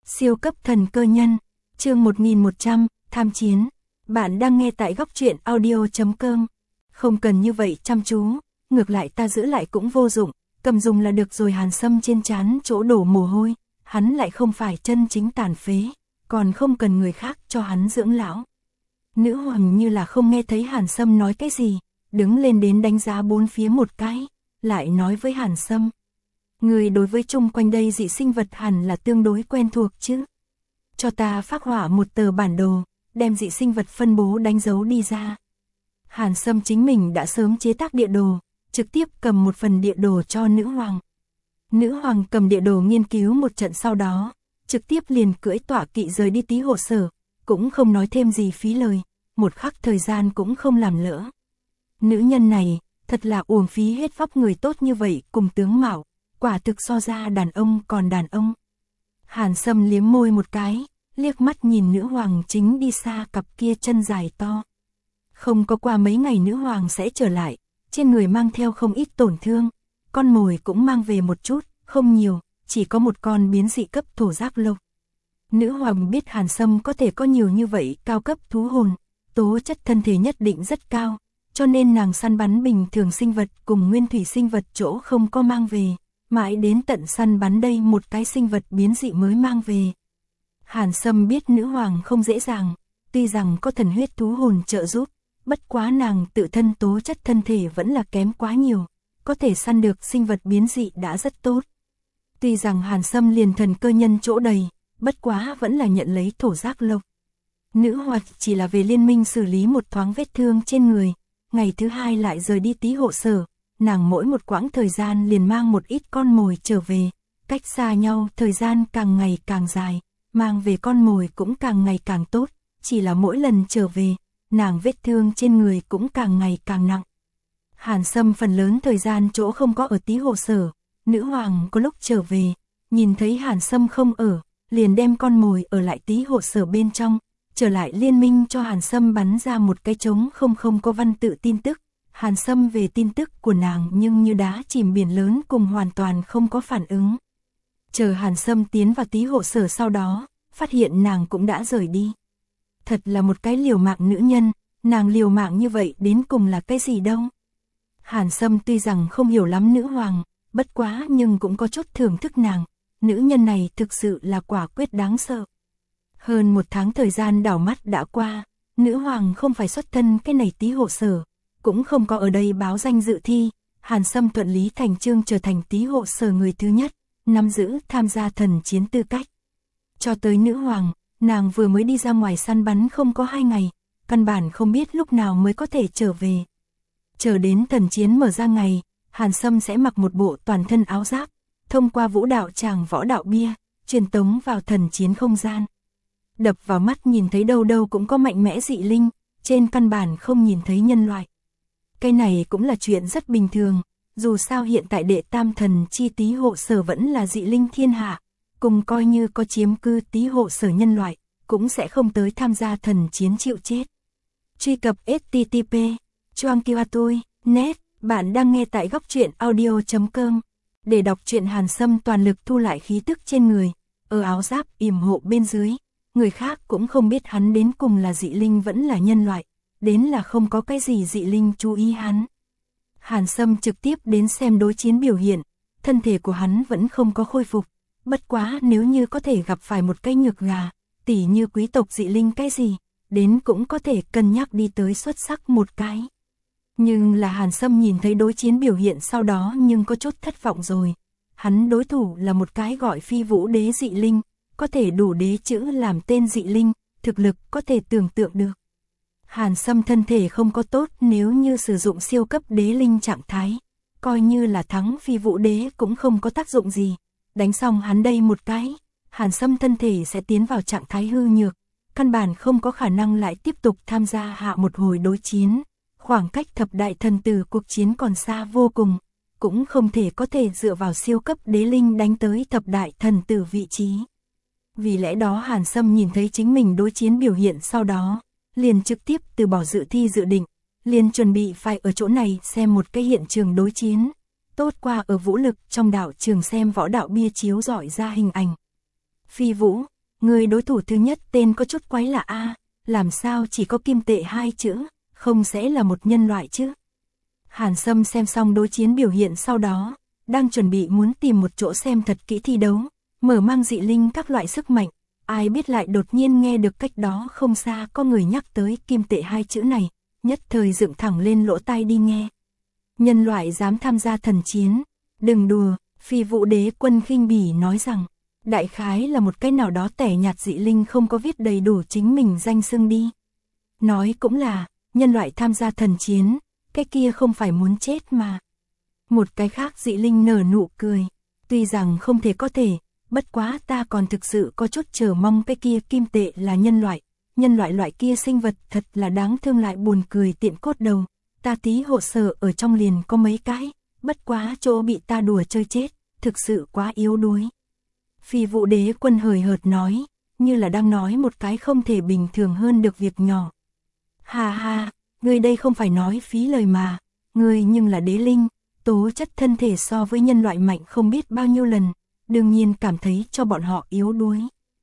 Siêu cấp thần cơ nhân, chương 1100, tham chiến. Bạn đang nghe tại góc truyện audio.com. Không cần như vậy chăm chú, ngược lại ta giữ lại cũng vô dụng, cầm dùng là được rồi. Hàn Sâm trên trán chỗ đổ mồ hôi, hắn lại không phải chân chính tàn phế, còn không cần người khác cho hắn dưỡng lão. Nữ hoàng như là không nghe thấy Hàn Sâm nói cái gì, đứng lên đến đánh giá bốn phía một cái, lại nói với Hàn Sâm. Người đối với chung quanh đây dị sinh vật hẳn là tương đối quen thuộc chứ. Cho ta phác họa một tờ bản đồ, đem dị sinh vật phân bố đánh dấu đi ra. Hàn Sâm chính mình đã sớm chế tác địa đồ, trực tiếp cầm một phần địa đồ cho nữ hoàng. Nữ hoàng cầm địa đồ nghiên cứu một trận sau đó, trực tiếp liền cưỡi tọa kỵ rời đi Tý Hộ Sở, cũng không nói thêm gì phí lời, một khắc thời gian cũng không làm lỡ. Nữ nhân này, thật là uổng phí hết vóc người tốt như vậy cùng tướng mạo, quả thực so ra đàn ông còn đàn ông. Hàn Sâm liếm môi một cái, liếc mắt nhìn nữ hoàng chính đi xa cặp kia chân dài to. Không có qua mấy ngày nữ hoàng sẽ trở lại, trên người mang theo không ít tổn thương, con mồi cũng mang về một chút, không nhiều, chỉ có một con biến dị cấp thổ giác lộc. Nữ hoàng biết Hàn Sâm có thể có nhiều như vậy cao cấp thú hồn, tố chất thân thể nhất định rất cao, cho nên nàng săn bắn bình thường sinh vật cùng nguyên thủy sinh vật chỗ không có mang về, mãi đến tận săn bắn đây một cái sinh vật biến dị mới mang về. Hàn Sâm biết nữ hoàng không dễ dàng, tuy rằng có thần huyết thú hồn trợ giúp, bất quá nàng tự thân tố chất thân thể vẫn là kém quá nhiều, có thể săn được sinh vật biến dị đã rất tốt. Tuy rằng Hàn Sâm liền thần cơ nhân chỗ đầy, bất quá vẫn là nhận lấy thổ giác lộc. Nữ hoàng chỉ là về liên minh xử lý một thoáng vết thương trên người, ngày thứ hai lại rời đi Tý Hộ Sở, nàng mỗi một quãng thời gian liền mang một ít con mồi trở về, cách xa nhau thời gian càng ngày càng dài, mang về con mồi cũng càng ngày càng tốt, chỉ là mỗi lần trở về, nàng vết thương trên người cũng càng ngày càng nặng. Hàn Sâm phần lớn thời gian chỗ không có ở Tý Hộ Sở, nữ hoàng có lúc trở về, nhìn thấy Hàn Sâm không ở, liền đem con mồi ở lại Tý Hộ Sở bên trong, trở lại liên minh cho Hàn Sâm bắn ra một cái trống không có văn tự tin tức. Hàn Sâm về tin tức của nàng nhưng như đá chìm biển lớn cùng hoàn toàn không có phản ứng. Chờ Hàn Sâm tiến vào Tý Hộ Sở sau đó, phát hiện nàng cũng đã rời đi. Thật là một cái liều mạng nữ nhân, nàng liều mạng như vậy đến cùng là cái gì đâu. Hàn Sâm tuy rằng không hiểu lắm nữ hoàng, bất quá nhưng cũng có chút thưởng thức nàng, nữ nhân này thực sự là quả quyết đáng sợ. Hơn một tháng thời gian đảo mắt đã qua, nữ hoàng không phải xuất thân cái này Tý Hộ Sở, cũng không có ở đây báo danh dự thi, Hàn Sâm thuận lý thành chương trở thành Tý Hộ Sở người thứ nhất, nắm giữ tham gia thần chiến tư cách. Cho tới nữ hoàng, nàng vừa mới đi ra ngoài săn bắn không có 2 ngày, căn bản không biết lúc nào mới có thể trở về. Chờ đến thần chiến mở ra ngày, Hàn Sâm sẽ mặc một bộ toàn thân áo giáp, thông qua vũ đạo tràng võ đạo bia, truyền tống vào thần chiến không gian. Đập vào mắt nhìn thấy đâu đâu cũng có mạnh mẽ dị linh, trên căn bản không nhìn thấy nhân loại. Cái này cũng là chuyện rất bình thường, dù sao hiện tại đệ tam thần chi Tý Hộ Sở vẫn là dị linh thiên hạ, cùng coi như có chiếm cư Tý Hộ Sở nhân loại, cũng sẽ không tới tham gia thần chiến chịu chết. Truy cập http://choangkiwatui.net, bạn đang nghe tại góc truyện audio.com. Để đọc truyện Hàn Sâm toàn lực thu lại khí tức trên người, ở áo giáp yểm hộ bên dưới, người khác cũng không biết hắn đến cùng là dị linh vẫn là nhân loại, đến là không có cái gì dị linh chú ý hắn. Hàn Sâm trực tiếp đến xem đối chiến biểu hiện, thân thể của hắn vẫn không có khôi phục, bất quá nếu như có thể gặp phải một cái nhược gà, tỉ như quý tộc dị linh cái gì, đến cũng có thể cân nhắc đi tới xuất sắc một cái. Nhưng là Hàn Sâm nhìn thấy đối chiến biểu hiện sau đó nhưng có chút thất vọng rồi. Hắn đối thủ là một cái gọi Phi Vũ Đế dị linh, có thể đủ đế chữ làm tên dị linh, thực lực có thể tưởng tượng được. Hàn Sâm thân thể không có tốt, nếu như sử dụng siêu cấp đế linh trạng thái, coi như là thắng Phi Vũ Đế cũng không có tác dụng gì. Đánh xong hắn đây một cái, Hàn Sâm thân thể sẽ tiến vào trạng thái hư nhược, căn bản không có khả năng lại tiếp tục tham gia hạ một hồi đối chiến. Khoảng cách thập đại thần tử cuộc chiến còn xa vô cùng, cũng không thể có thể dựa vào siêu cấp đế linh đánh tới thập đại thần tử vị trí. Vì lẽ đó Hàn Sâm nhìn thấy chính mình đối chiến biểu hiện sau đó, liền trực tiếp từ bỏ dự thi dự định, liền chuẩn bị phải ở chỗ này xem một cái hiện trường đối chiến, tốt qua ở vũ lực trong đạo trường xem võ đạo bia chiếu rọi ra hình ảnh. Phi Vũ, người đối thủ thứ nhất tên có chút quái lạ a, làm sao chỉ có kim tệ 2 chữ, không sẽ là một nhân loại chứ? Hàn Sâm xem xong đối chiến biểu hiện sau đó, đang chuẩn bị muốn tìm một chỗ xem thật kỹ thi đấu, mở mang dị linh các loại sức mạnh, ai biết lại đột nhiên nghe được cách đó không xa có người nhắc tới kim tệ 2 chữ này, nhất thời dựng thẳng lên lỗ tai đi nghe. Nhân loại dám tham gia thần chiến, đừng đùa, Phi Vũ Đế Quân khinh bỉ nói rằng, đại khái là một cái nào đó tẻ nhạt dị linh không có viết đầy đủ chính mình danh xưng đi. Nói cũng là, nhân loại tham gia thần chiến, cái kia không phải muốn chết mà. Một cái khác dị linh nở nụ cười, tuy rằng không thể có thể, bất quá ta còn thực sự có chút chờ mong cái kia kim tệ là nhân loại loại kia sinh vật thật là đáng thương lại buồn cười tiện cốt đầu, ta tí hộ sở ở trong liền có mấy cái, bất quá chỗ bị ta đùa chơi chết, thực sự quá yếu đuối. Phi Vũ Đế Quân hời hợt nói, như là đang nói một cái không thể bình thường hơn được việc nhỏ. Ha ha, ngươi đây không phải nói phí lời mà, ngươi nhưng là đế linh, tố chất thân thể so với nhân loại mạnh không biết bao nhiêu lần, đương nhiên cảm thấy cho bọn họ yếu đuối.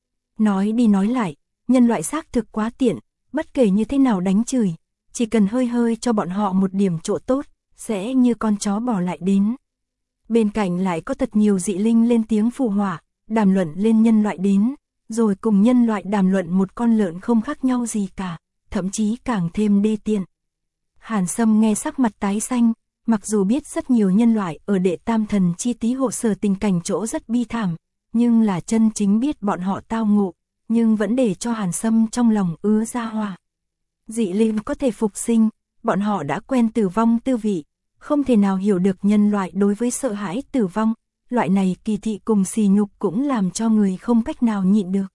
Nói đi nói lại, nhân loại xác thực quá tiện, bất kể như thế nào đánh chửi, chỉ cần hơi hơi cho bọn họ một điểm chỗ tốt, sẽ như con chó bỏ lại đến. Bên cạnh lại có thật nhiều dị linh lên tiếng phụ họa, đàm luận lên nhân loại đến, rồi cùng nhân loại đàm luận một con lợn không khác nhau gì cả, thậm chí càng thêm đê tiện. Hàn Sâm nghe sắc mặt tái xanh, mặc dù biết rất nhiều nhân loại ở đệ tam thần chi tí hộ sở tình cảnh chỗ rất bi thảm, nhưng là chân chính biết bọn họ tao ngộ, nhưng vẫn để cho Hàn Sâm trong lòng ứa ra hỏa. Dị linh có thể phục sinh, bọn họ đã quen tử vong tư vị, không thể nào hiểu được nhân loại đối với sợ hãi tử vong, loại này kỳ thị cùng sỉ nhục cũng làm cho người không cách nào nhịn được.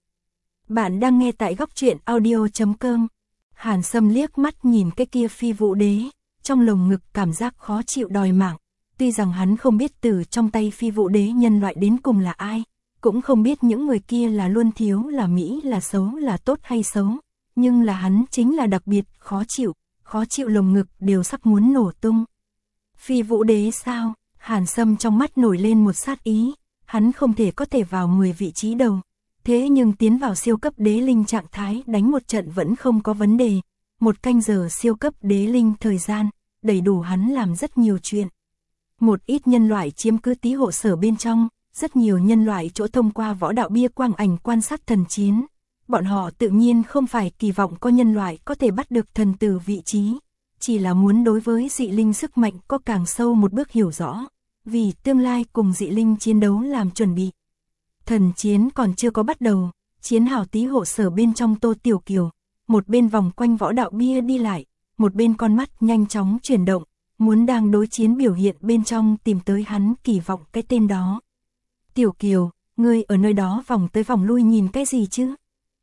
Bạn đang nghe tại góc truyện audio.com. Hàn Sâm liếc mắt nhìn cái kia Phi Vũ Đế, trong lồng ngực cảm giác khó chịu đòi mạng, tuy rằng hắn không biết từ trong tay Phi Vũ Đế nhân loại đến cùng là ai, cũng không biết những người kia là luôn thiếu là mỹ là xấu là tốt hay xấu, nhưng là hắn chính là đặc biệt khó chịu lồng ngực đều sắp muốn nổ tung. Phi Vũ Đế sao? Hàn Sâm trong mắt nổi lên một sát ý, hắn không thể có thể vào 10 vị trí đầu, thế nhưng tiến vào siêu cấp đế linh trạng thái đánh một trận vẫn không có vấn đề, 1 canh giờ siêu cấp đế linh thời gian, đầy đủ hắn làm rất nhiều chuyện. Một ít nhân loại chiếm cứ tí hộ sở bên trong, rất nhiều nhân loại chỗ thông qua võ đạo bia quang ảnh quan sát thần chiến, bọn họ tự nhiên không phải kỳ vọng có nhân loại có thể bắt được thần tử vị trí, chỉ là muốn đối với dị linh sức mạnh có càng sâu một bước hiểu rõ, vì tương lai cùng dị linh chiến đấu làm chuẩn bị. Thần chiến còn chưa có bắt đầu, chiến hào tí hộ sở bên trong Tô Tiểu Kiều, một bên vòng quanh võ đạo bia đi lại, một bên con mắt nhanh chóng chuyển động, muốn đang đối chiến biểu hiện bên trong tìm tới hắn kỳ vọng cái tên đó. Tiểu Kiều, ngươi ở nơi đó vòng tới vòng lui nhìn cái gì chứ?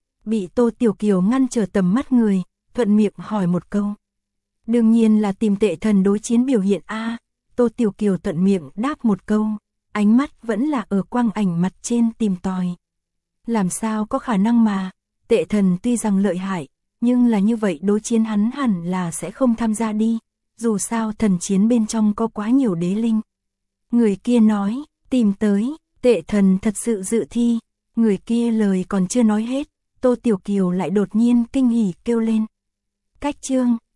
Bị Tô Tiểu Kiều ngăn trở tầm mắt người, thuận miệng hỏi một câu. Đương nhiên là tìm tệ thần đối chiến biểu hiện a. Tô Tiểu Kiều thuận miệng đáp một câu, ánh mắt vẫn là ở quang ảnh mặt trên tìm tòi. Làm sao có khả năng mà, tệ thần tuy rằng lợi hại, nhưng là như vậy đối chiến hắn hẳn là sẽ không tham gia đi, dù sao thần chiến bên trong có quá nhiều đế linh. Người kia nói, tìm tới, tệ thần thật sự dự thi, người kia lời còn chưa nói hết, Tô Tiểu Kiều lại đột nhiên kinh hỉ kêu lên. Cách chương